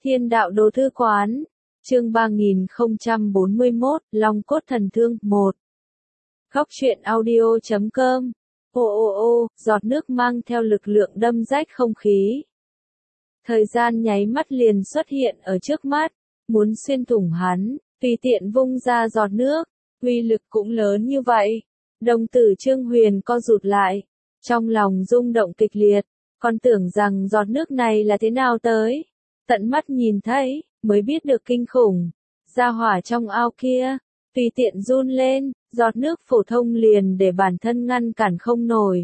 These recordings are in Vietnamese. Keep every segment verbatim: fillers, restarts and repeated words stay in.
Thiên đạo đồ thư quán, chương ba nghìn không trăm bốn mươi mốt, Long cốt thần thương, một. Góc truyện audio chấm com. Ô ô ô, giọt nước mang theo lực lượng đâm rách không khí. Thời gian nháy mắt liền xuất hiện ở trước mắt, muốn xuyên thủng hắn, tùy tiện vung ra giọt nước, uy lực cũng lớn như vậy. Đồng tử Trương Huyền co rụt lại, trong lòng rung động kịch liệt, còn tưởng rằng giọt nước này là thế nào tới. Tận mắt nhìn thấy, mới biết được kinh khủng. Ra hỏa trong ao kia, tùy tiện run lên, giọt nước phổ thông liền để bản thân ngăn cản không nổi.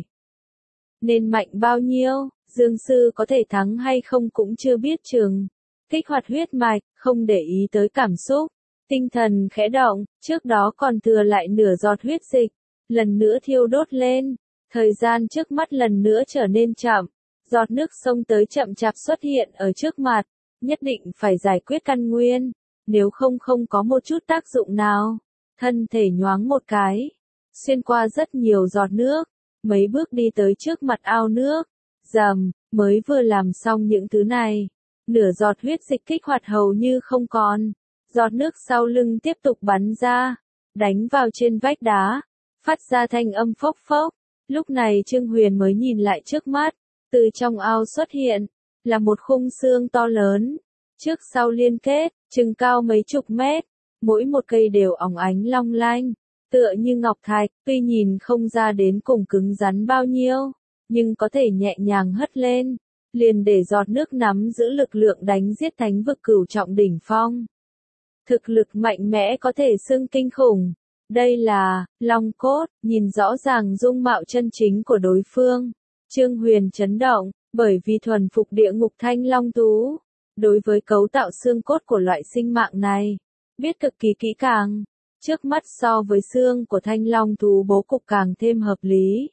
Nên mạnh bao nhiêu, Dương Sư có thể thắng hay không cũng chưa biết chừng. Kích hoạt huyết mạch, không để ý tới cảm xúc. Tinh thần khẽ động, trước đó còn thừa lại nửa giọt huyết dịch. Lần nữa thiêu đốt lên, thời gian trước mắt lần nữa trở nên chậm. Giọt nước xông tới chậm chạp xuất hiện ở trước mặt, nhất định phải giải quyết căn nguyên, nếu không không có một chút tác dụng nào. Thân thể nhoáng một cái, xuyên qua rất nhiều giọt nước, mấy bước đi tới trước mặt ao nước, rầm, mới vừa làm xong những thứ này, nửa giọt huyết dịch kích hoạt hầu như không còn, giọt nước sau lưng tiếp tục bắn ra, đánh vào trên vách đá, phát ra thanh âm phốc phốc. Lúc này Trương Huyền mới nhìn lại trước mắt, từ trong ao xuất hiện, là một khung xương to lớn, trước sau liên kết, chừng cao mấy chục mét, mỗi một cây đều óng ánh long lanh, tựa như ngọc thạch, tuy nhìn không ra đến cùng cứng rắn bao nhiêu, nhưng có thể nhẹ nhàng hất lên, liền để giọt nước nắm giữ lực lượng đánh giết thánh vực cửu trọng đỉnh phong. Thực lực mạnh mẽ có thể xưng kinh khủng. Đây là Long cốt, nhìn rõ ràng dung mạo chân chính của đối phương. Trương Huyền chấn động, bởi vì thuần phục địa ngục thanh long thú, đối với cấu tạo xương cốt của loại sinh mạng này, biết cực kỳ kỹ càng, trước mắt so với xương của thanh long thú bố cục càng thêm hợp lý.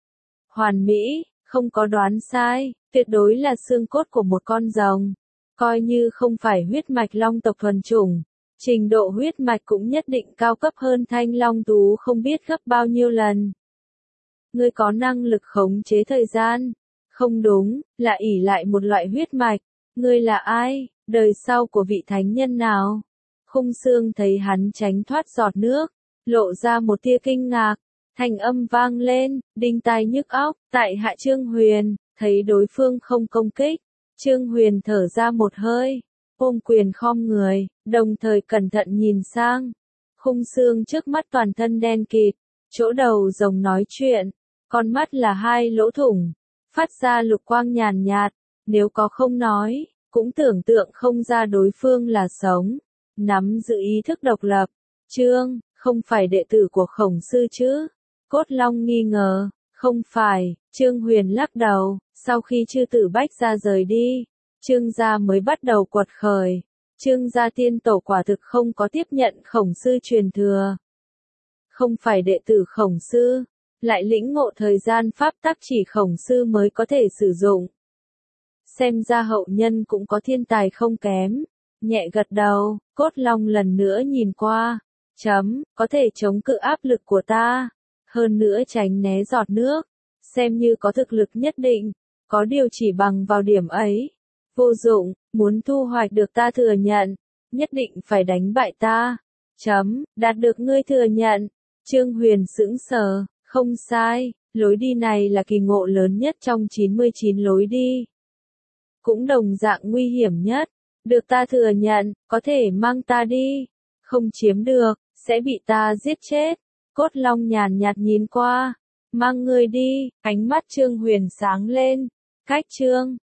Hoàn mỹ, không có đoán sai, tuyệt đối là xương cốt của một con rồng, coi như không phải huyết mạch long tộc thuần chủng, trình độ huyết mạch cũng nhất định cao cấp hơn thanh long thú không biết gấp bao nhiêu lần. Ngươi có năng lực khống chế thời gian. Không đúng, là ỷ lại một loại huyết mạch. Ngươi là ai, đời sau của vị thánh nhân nào? Khung xương thấy hắn tránh thoát giọt nước, lộ ra một tia kinh ngạc, thanh âm vang lên, đinh tai nhức óc, tại hạ Trương Huyền, thấy đối phương không công kích, Trương Huyền thở ra một hơi, ôm quyền khom người, đồng thời cẩn thận nhìn sang. Khung xương trước mắt toàn thân đen kịt, chỗ đầu rồng nói chuyện, con mắt là hai lỗ thủng, phát ra lục quang nhàn nhạt, nếu có không nói, cũng tưởng tượng không ra đối phương là sống, nắm giữ ý thức độc lập. Trương, không phải đệ tử của Khổng sư chứ? Cốt Long nghi ngờ, không phải, Trương Huyền lắc đầu, sau khi chư tử Bách gia rời đi, Trương gia mới bắt đầu quật khởi. Trương gia tiên tổ quả thực không có tiếp nhận Khổng sư truyền thừa. Không phải đệ tử Khổng sư, lại lĩnh ngộ thời gian pháp tắc chỉ Khổng sư mới có thể sử dụng. Xem ra hậu nhân cũng có thiên tài không kém. Nhẹ gật đầu, Cốt Long lần nữa nhìn qua. Chấm, có thể chống cự áp lực của ta. Hơn nữa tránh né giọt nước. Xem như có thực lực nhất định. Có điều chỉ bằng vào điểm ấy. Vô dụng, muốn thu hoạch được ta thừa nhận. Nhất định phải đánh bại ta. Chấm, đạt được ngươi thừa nhận. Trương Huyền sững sờ. Không sai, lối đi này là kỳ ngộ lớn nhất trong chín mươi chín lối đi. Cũng đồng dạng nguy hiểm nhất, được ta thừa nhận, có thể mang ta đi, không chiếm được, sẽ bị ta giết chết. Cốt Long nhàn nhạt nhìn qua, mang ngươi đi, ánh mắt Trương Huyền sáng lên, cách Trương,